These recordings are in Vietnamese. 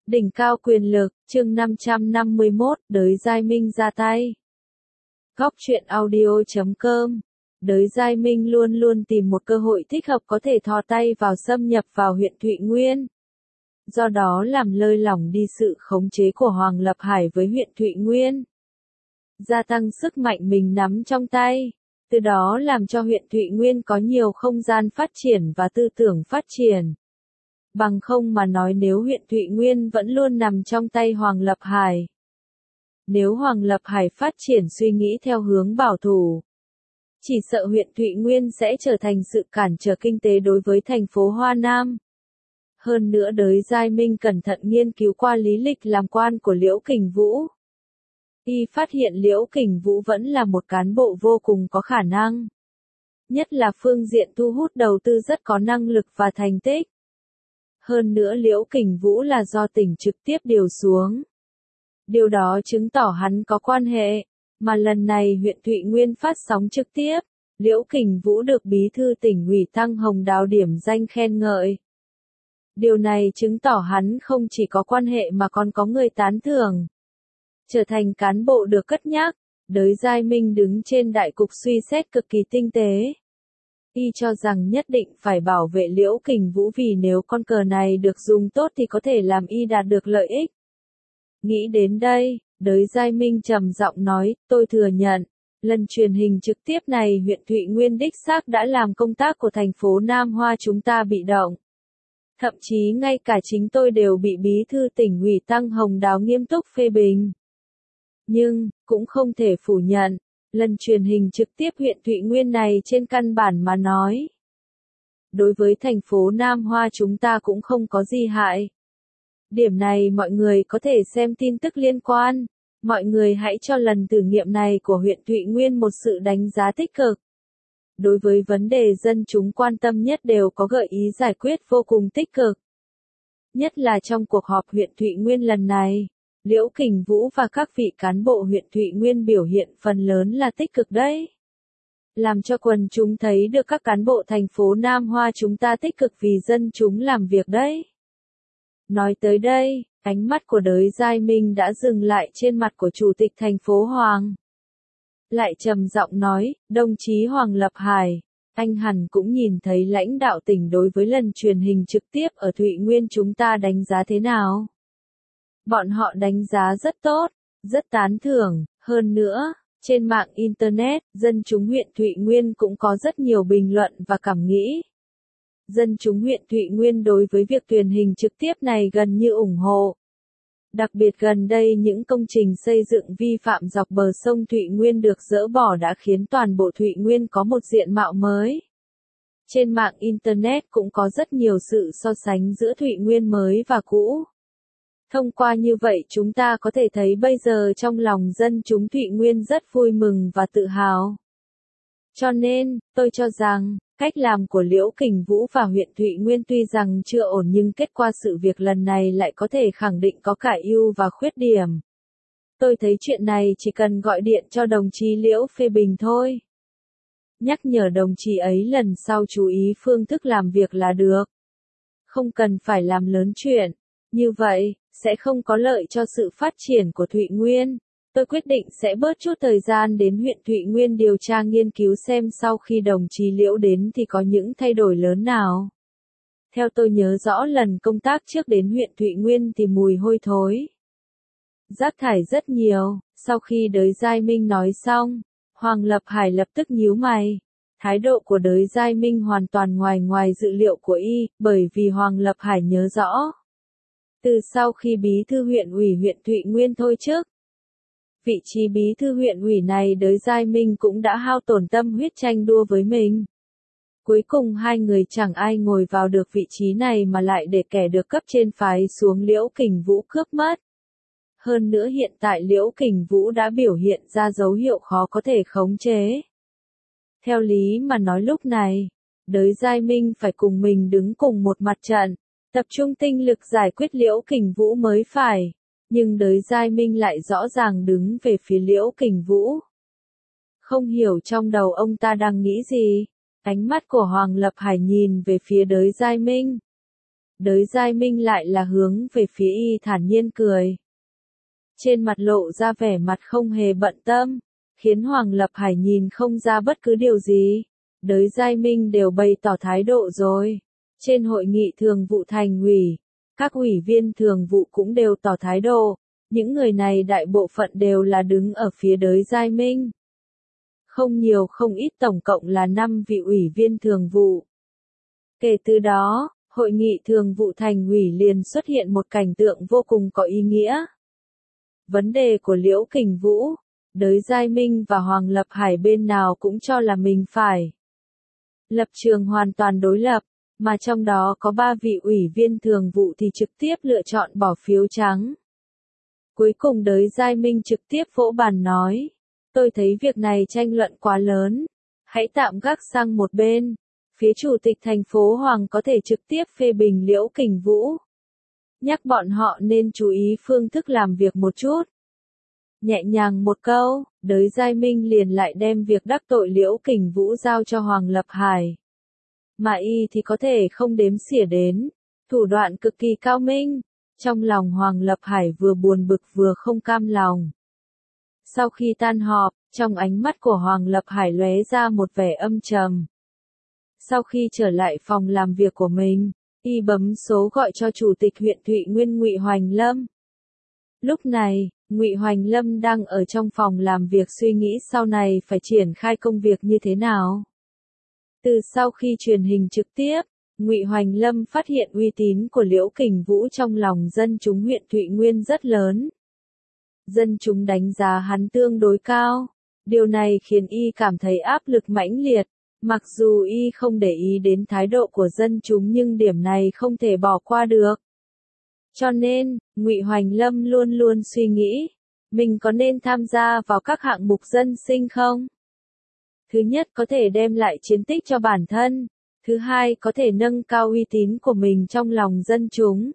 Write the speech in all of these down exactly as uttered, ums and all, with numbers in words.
Đỉnh cao quyền lực, chương năm trăm năm mươi mốt, Đới Giai Minh ra tay. Góc truyện audio chấm com. Đới Giai Minh luôn luôn tìm một cơ hội thích hợp có thể thò tay vào xâm nhập vào huyện Thụy Nguyên. Do đó làm lơi lỏng đi sự khống chế của Hoàng Lập Hải với huyện Thụy Nguyên. Gia tăng sức mạnh mình nắm trong tay. Từ đó làm cho huyện Thụy Nguyên có nhiều không gian phát triển và tư tưởng phát triển. Bằng không mà nói nếu huyện Thụy Nguyên vẫn luôn nằm trong tay Hoàng Lập Hải. Nếu Hoàng Lập Hải phát triển suy nghĩ theo hướng bảo thủ, chỉ sợ huyện Thụy Nguyên sẽ trở thành sự cản trở kinh tế đối với thành phố Hoa Nam. Hơn nữa Đới Giai Minh cẩn thận nghiên cứu qua lý lịch làm quan của Liễu Kình Vũ. Y phát hiện Liễu Kình Vũ vẫn là một cán bộ vô cùng có khả năng. Nhất là phương diện thu hút đầu tư rất có năng lực và thành tích. Hơn nữa Liễu Kình Vũ là do tỉnh trực tiếp điều xuống. Điều đó chứng tỏ hắn có quan hệ, mà lần này huyện Thụy Nguyên phát sóng trực tiếp, Liễu Kình Vũ được bí thư tỉnh ủy Tăng Hồng Đào điểm danh khen ngợi. Điều này chứng tỏ hắn không chỉ có quan hệ mà còn có người tán thưởng. Trở thành cán bộ được cất nhắc, Đới Giai Minh đứng trên đại cục suy xét cực kỳ tinh tế. Y cho rằng nhất định phải bảo vệ Liễu Kình Vũ vì nếu con cờ này được dùng tốt thì có thể làm Y đạt được lợi ích. Nghĩ đến đây, Đới Giai Minh trầm giọng nói, tôi thừa nhận, lần truyền hình trực tiếp này huyện Thụy Nguyên đích xác đã làm công tác của thành phố Nam Hoa chúng ta bị động. Thậm chí ngay cả chính tôi đều bị bí thư tỉnh ủy Tăng Hồng Đào nghiêm túc phê bình. Nhưng, cũng không thể phủ nhận, lần truyền hình trực tiếp huyện Thụy Nguyên này trên căn bản mà nói. Đối với thành phố Nam Hoa chúng ta cũng không có gì hại. Điểm này mọi người có thể xem tin tức liên quan. Mọi người hãy cho lần thử nghiệm này của huyện Thụy Nguyên một sự đánh giá tích cực. Đối với vấn đề dân chúng quan tâm nhất đều có gợi ý giải quyết vô cùng tích cực. Nhất là trong cuộc họp huyện Thụy Nguyên lần này, Liễu Kình Vũ và các vị cán bộ huyện Thụy Nguyên biểu hiện phần lớn là tích cực đấy. Làm cho quần chúng thấy được các cán bộ thành phố Nam Hoa chúng ta tích cực vì dân chúng làm việc đấy. Nói tới đây, ánh mắt của Đới Giai Minh đã dừng lại trên mặt của Chủ tịch thành phố Hoàng. Lại trầm giọng nói, đồng chí Hoàng Lập Hải, anh hẳn cũng nhìn thấy lãnh đạo tỉnh đối với lần truyền hình trực tiếp ở Thụy Nguyên chúng ta đánh giá thế nào. Bọn họ đánh giá rất tốt, rất tán thưởng, hơn nữa, trên mạng Internet, dân chúng huyện Thụy Nguyên cũng có rất nhiều bình luận và cảm nghĩ. Dân chúng huyện Thụy Nguyên đối với việc truyền hình trực tiếp này gần như ủng hộ. Đặc biệt gần đây những công trình xây dựng vi phạm dọc bờ sông Thụy Nguyên được dỡ bỏ đã khiến toàn bộ Thụy Nguyên có một diện mạo mới. Trên mạng Internet cũng có rất nhiều sự so sánh giữa Thụy Nguyên mới và cũ. Thông qua như vậy chúng ta có thể thấy bây giờ trong lòng dân chúng Thụy Nguyên rất vui mừng và tự hào. Cho nên, tôi cho rằng, cách làm của Liễu Kình Vũ và huyện Thụy Nguyên tuy rằng chưa ổn nhưng kết quả sự việc lần này lại có thể khẳng định có cả ưu và khuyết điểm. Tôi thấy chuyện này chỉ cần gọi điện cho đồng chí Liễu phê bình thôi. Nhắc nhở đồng chí ấy lần sau chú ý phương thức làm việc là được. Không cần phải làm lớn chuyện. Như vậy, sẽ không có lợi cho sự phát triển của Thụy Nguyên. Tôi quyết định sẽ bớt chút thời gian đến huyện Thụy Nguyên điều tra nghiên cứu xem sau khi đồng chí Liễu đến thì có những thay đổi lớn nào. Theo tôi nhớ rõ lần công tác trước đến huyện Thụy Nguyên thì mùi hôi thối. Rác thải rất nhiều, sau khi Đới Giai Minh nói xong, Hoàng Lập Hải lập tức nhíu mày. Thái độ của Đới Giai Minh hoàn toàn ngoài ngoài dự liệu của y, bởi vì Hoàng Lập Hải nhớ rõ. Từ sau khi bí thư huyện ủy huyện Thụy Nguyên thôi chức, vị trí bí thư huyện ủy này Đới Giai Minh cũng đã hao tổn tâm huyết tranh đua với mình. Cuối cùng hai người chẳng ai ngồi vào được vị trí này mà lại để kẻ được cấp trên phái xuống Liễu Kình Vũ cướp mất. Hơn nữa hiện tại Liễu Kình Vũ đã biểu hiện ra dấu hiệu khó có thể khống chế. Theo lý mà nói lúc này, Đới Giai Minh phải cùng mình đứng cùng một mặt trận, tập trung tinh lực giải quyết Liễu Kình Vũ mới phải. Nhưng Đới Giai Minh lại rõ ràng đứng về phía Liễu Kình Vũ. Không hiểu trong đầu ông ta đang nghĩ gì. Ánh mắt của Hoàng Lập Hải nhìn về phía Đới Giai Minh. Đới Giai Minh lại là hướng về phía y thản nhiên cười. Trên mặt lộ ra vẻ mặt không hề bận tâm, khiến Hoàng Lập Hải nhìn không ra bất cứ điều gì. Đới Giai Minh đều bày tỏ thái độ rồi. Trên hội nghị thường vụ thành ủy, các ủy viên thường vụ cũng đều tỏ thái độ. Những người này đại bộ phận đều là đứng ở phía Đới Giai Minh. Không nhiều không ít, tổng cộng là năm vị ủy viên thường vụ. Kể từ đó, hội nghị thường vụ thành ủy liền xuất hiện một cảnh tượng vô cùng có ý nghĩa. Vấn đề của Liễu Kình Vũ, Đới Giai Minh và Hoàng Lập Hải bên nào cũng cho là mình phải lập trường hoàn toàn đối lập, mà trong đó có ba vị ủy viên thường vụ thì trực tiếp lựa chọn bỏ phiếu trắng. Cuối cùng Đới Giai Minh trực tiếp vỗ bàn nói, tôi thấy việc này tranh luận quá lớn, hãy tạm gác sang một bên, phía chủ tịch thành phố Hoàng có thể trực tiếp phê bình Liễu Kình Vũ. Nhắc bọn họ nên chú ý phương thức làm việc một chút. Nhẹ nhàng một câu, Đới Giai Minh liền lại đem việc đắc tội Liễu Kình Vũ giao cho Hoàng Lập Hải. Mà y thì có thể không đếm xỉa đến, thủ đoạn cực kỳ cao minh. Trong lòng Hoàng Lập Hải vừa buồn bực vừa không cam lòng. Sau khi tan họp, trong ánh mắt của Hoàng Lập Hải lóe ra một vẻ âm trầm. Sau khi trở lại phòng làm việc của mình, y bấm số gọi cho chủ tịch huyện Thụy Nguyên Ngụy Hoành Lâm. Lúc này, Ngụy Hoành Lâm đang ở trong phòng làm việc suy nghĩ sau này phải triển khai công việc như thế nào. Từ sau khi truyền hình trực tiếp, Ngụy Hoành Lâm phát hiện uy tín của Liễu Kình Vũ trong lòng dân chúng huyện Thụy Nguyên rất lớn. Dân chúng đánh giá hắn tương đối cao. Điều này khiến y cảm thấy áp lực mãnh liệt. Mặc dù y không để ý đến thái độ của dân chúng nhưng điểm này không thể bỏ qua được. Cho nên, Ngụy Hoành Lâm luôn luôn suy nghĩ, mình có nên tham gia vào các hạng mục dân sinh không? Thứ nhất có thể đem lại chiến tích cho bản thân. Thứ hai có thể nâng cao uy tín của mình trong lòng dân chúng.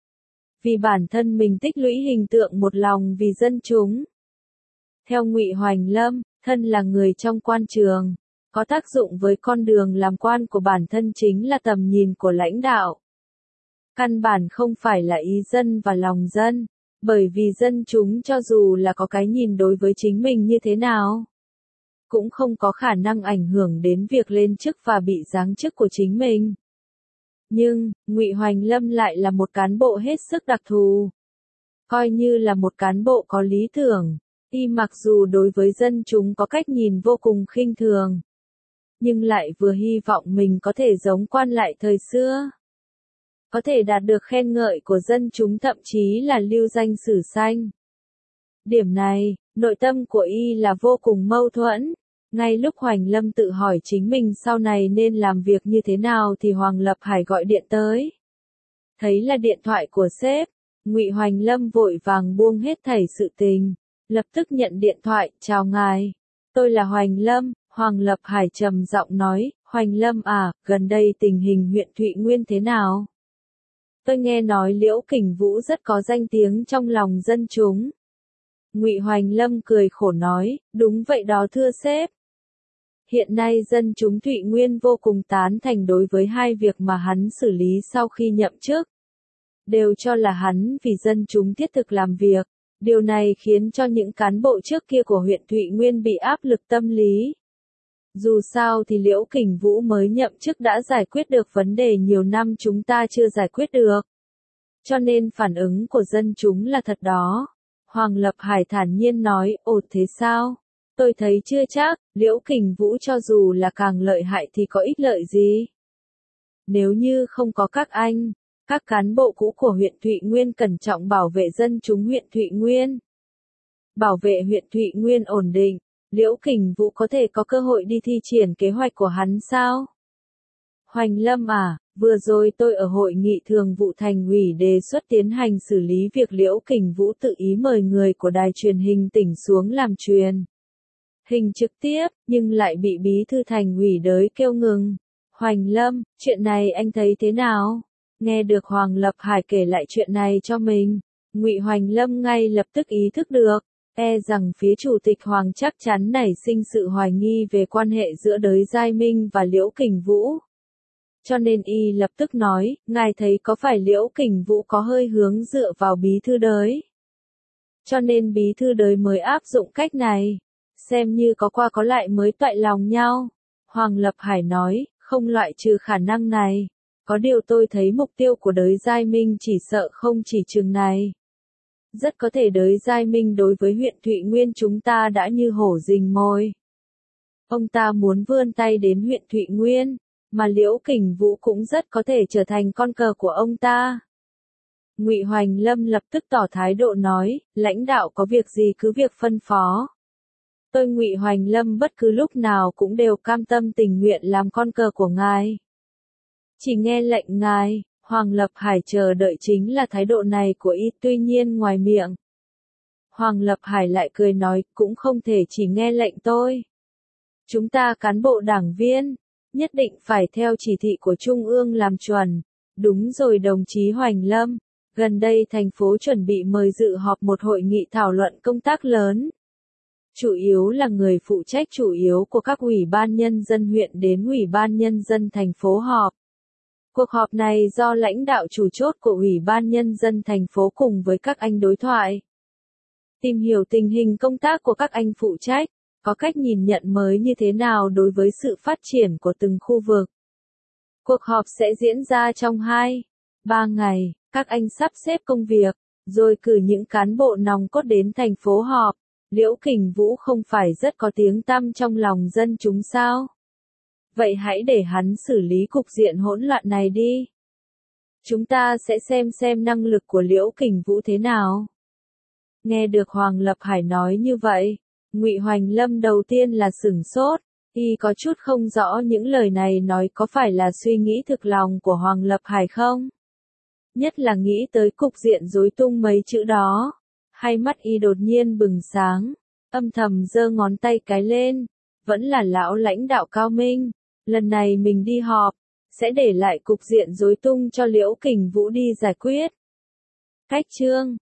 Vì bản thân mình tích lũy hình tượng một lòng vì dân chúng. Theo Ngụy Hoành Lâm, thân là người trong quan trường, có tác dụng với con đường làm quan của bản thân chính là tầm nhìn của lãnh đạo. Căn bản không phải là ý dân và lòng dân, bởi vì dân chúng cho dù là có cái nhìn đối với chính mình như thế nào, cũng không có khả năng ảnh hưởng đến việc lên chức và bị giáng chức của chính mình. Nhưng, Ngụy Hoành Lâm lại là một cán bộ hết sức đặc thù. Coi như là một cán bộ có lý tưởng, y mặc dù đối với dân chúng có cách nhìn vô cùng khinh thường, nhưng lại vừa hy vọng mình có thể giống quan lại thời xưa. Có thể đạt được khen ngợi của dân chúng thậm chí là lưu danh sử xanh. Điểm này, nội tâm của y là vô cùng mâu thuẫn. Ngay lúc Hoành Lâm tự hỏi chính mình sau này nên làm việc như thế nào thì Hoàng Lập Hải gọi điện tới. Thấy là điện thoại của sếp, Ngụy Hoành Lâm vội vàng buông hết thảy sự tình, lập tức nhận điện thoại, chào ngài. Tôi là Hoành Lâm, Hoàng Lập Hải trầm giọng nói, Hoành Lâm à, gần đây tình hình huyện Thụy Nguyên thế nào? Tôi nghe nói Liễu Kình Vũ rất có danh tiếng trong lòng dân chúng. Ngụy Hoành Lâm cười khổ nói, đúng vậy đó thưa sếp. Hiện nay dân chúng Thụy Nguyên vô cùng tán thành đối với hai việc mà hắn xử lý sau khi nhậm chức. Đều cho là hắn vì dân chúng thiết thực làm việc. Điều này khiến cho những cán bộ trước kia của huyện Thụy Nguyên bị áp lực tâm lý. Dù sao thì Liễu Kình Vũ mới nhậm chức đã giải quyết được vấn đề nhiều năm chúng ta chưa giải quyết được. Cho nên phản ứng của dân chúng là thật đó. Hoàng Lập Hải thản nhiên nói, ồ thế sao? Tôi thấy chưa chắc, Liễu Kình Vũ cho dù là càng lợi hại thì có ích lợi gì? Nếu như không có các anh, các cán bộ cũ của huyện Thụy Nguyên cẩn trọng bảo vệ dân chúng huyện Thụy Nguyên, bảo vệ huyện Thụy Nguyên ổn định, Liễu Kình Vũ có thể có cơ hội đi thi triển kế hoạch của hắn sao? Hoành Lâm à, vừa rồi tôi ở hội nghị thường vụ thành ủy đề xuất tiến hành xử lý việc Liễu Kình Vũ tự ý mời người của đài truyền hình tỉnh xuống làm truyền hình trực tiếp, nhưng lại bị bí thư thành ủy Đới kêu ngừng. Hoành Lâm, chuyện này anh thấy thế nào? Nghe được Hoàng Lập Hải kể lại chuyện này cho mình, Ngụy Hoành Lâm ngay lập tức ý thức được, e rằng phía chủ tịch Hoàng chắc chắn nảy sinh sự hoài nghi về quan hệ giữa Đới Giai Minh và Liễu Kình Vũ. Cho nên y lập tức nói, ngài thấy có phải Liễu Kình Vũ có hơi hướng dựa vào bí thư đới. Cho nên bí thư đới mới áp dụng cách này. Xem như có qua có lại mới toại lòng nhau. Hoàng Lập Hải nói, không loại trừ khả năng này. Có điều tôi thấy mục tiêu của đới Giai Minh chỉ sợ không chỉ chừng này. Rất có thể đới Giai Minh đối với huyện Thụy Nguyên chúng ta đã như hổ rình mồi. Ông ta muốn vươn tay đến huyện Thụy Nguyên, mà Liễu Kình Vũ cũng rất có thể trở thành con cờ của ông ta. Ngụy Hoành Lâm lập tức tỏ thái độ nói, lãnh đạo có việc gì cứ việc phân phó. Tôi Ngụy Hoành Lâm bất cứ lúc nào cũng đều cam tâm tình nguyện làm con cờ của ngài. Chỉ nghe lệnh ngài. Hoàng Lập Hải chờ đợi chính là thái độ này của y, tuy nhiên ngoài miệng. Hoàng Lập Hải lại cười nói, cũng không thể chỉ nghe lệnh tôi. Chúng ta cán bộ đảng viên, nhất định phải theo chỉ thị của Trung ương làm chuẩn. Đúng rồi đồng chí Hoành Lâm, gần đây thành phố chuẩn bị mời dự họp một hội nghị thảo luận công tác lớn. Chủ yếu là người phụ trách chủ yếu của các ủy ban nhân dân huyện đến ủy ban nhân dân thành phố họp. Cuộc họp này do lãnh đạo chủ chốt của Ủy ban Nhân dân thành phố cùng với các anh đối thoại. Tìm hiểu tình hình công tác của các anh phụ trách, có cách nhìn nhận mới như thế nào đối với sự phát triển của từng khu vực. Cuộc họp sẽ diễn ra trong hai, ba ngày, các anh sắp xếp công việc, rồi cử những cán bộ nòng cốt đến thành phố họp. Liễu Kình Vũ không phải rất có tiếng tăm trong lòng dân chúng sao? Vậy hãy để hắn xử lý cục diện hỗn loạn này đi. Chúng ta sẽ xem xem năng lực của Liễu Kình Vũ thế nào. Nghe được Hoàng Lập Hải nói như vậy, Ngụy Hoành Lâm đầu tiên là sửng sốt, y có chút không rõ những lời này nói có phải là suy nghĩ thực lòng của Hoàng Lập Hải không? Nhất là nghĩ tới cục diện rối tung mấy chữ đó, hai mắt y đột nhiên bừng sáng, âm thầm giơ ngón tay cái lên, vẫn là lão lãnh đạo cao minh. Lần này mình đi họp, sẽ để lại cục diện rối tung cho Liễu Kình Vũ đi giải quyết. Cách chương